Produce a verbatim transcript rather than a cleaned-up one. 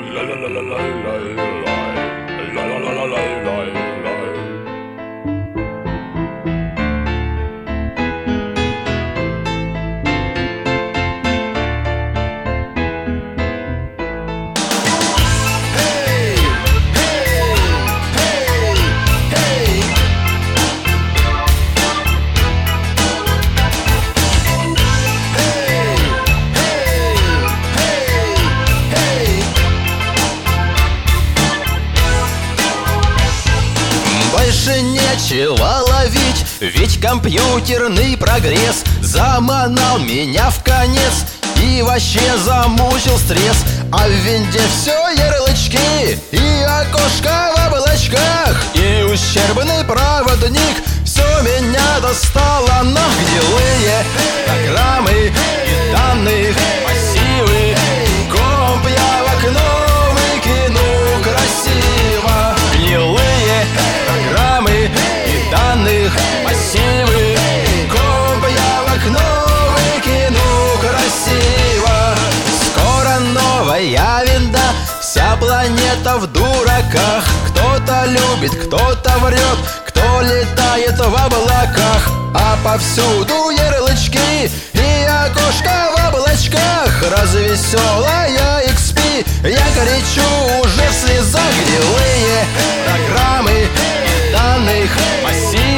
Больше нечего ловить, ведь компьютерный прогресс заманал меня в конец и вообще замучил стресс. А в винде все ярлычки и окошко в облачках, и ущербный проводник все меня достало. Но гнилые программы и данных массивы комп я в окно выкину красиво. Гнилые программы и данных массивы комп я в окно выкину красиво. Скоро новая винда, вся планета в дураках. Кто-то любит, кто-то врет, кто летает в облаках. А повсюду ярлычки и окошко в облачках. Развеселая икс пи, я горячу уже в слезах. Гнилые программы и данных массивы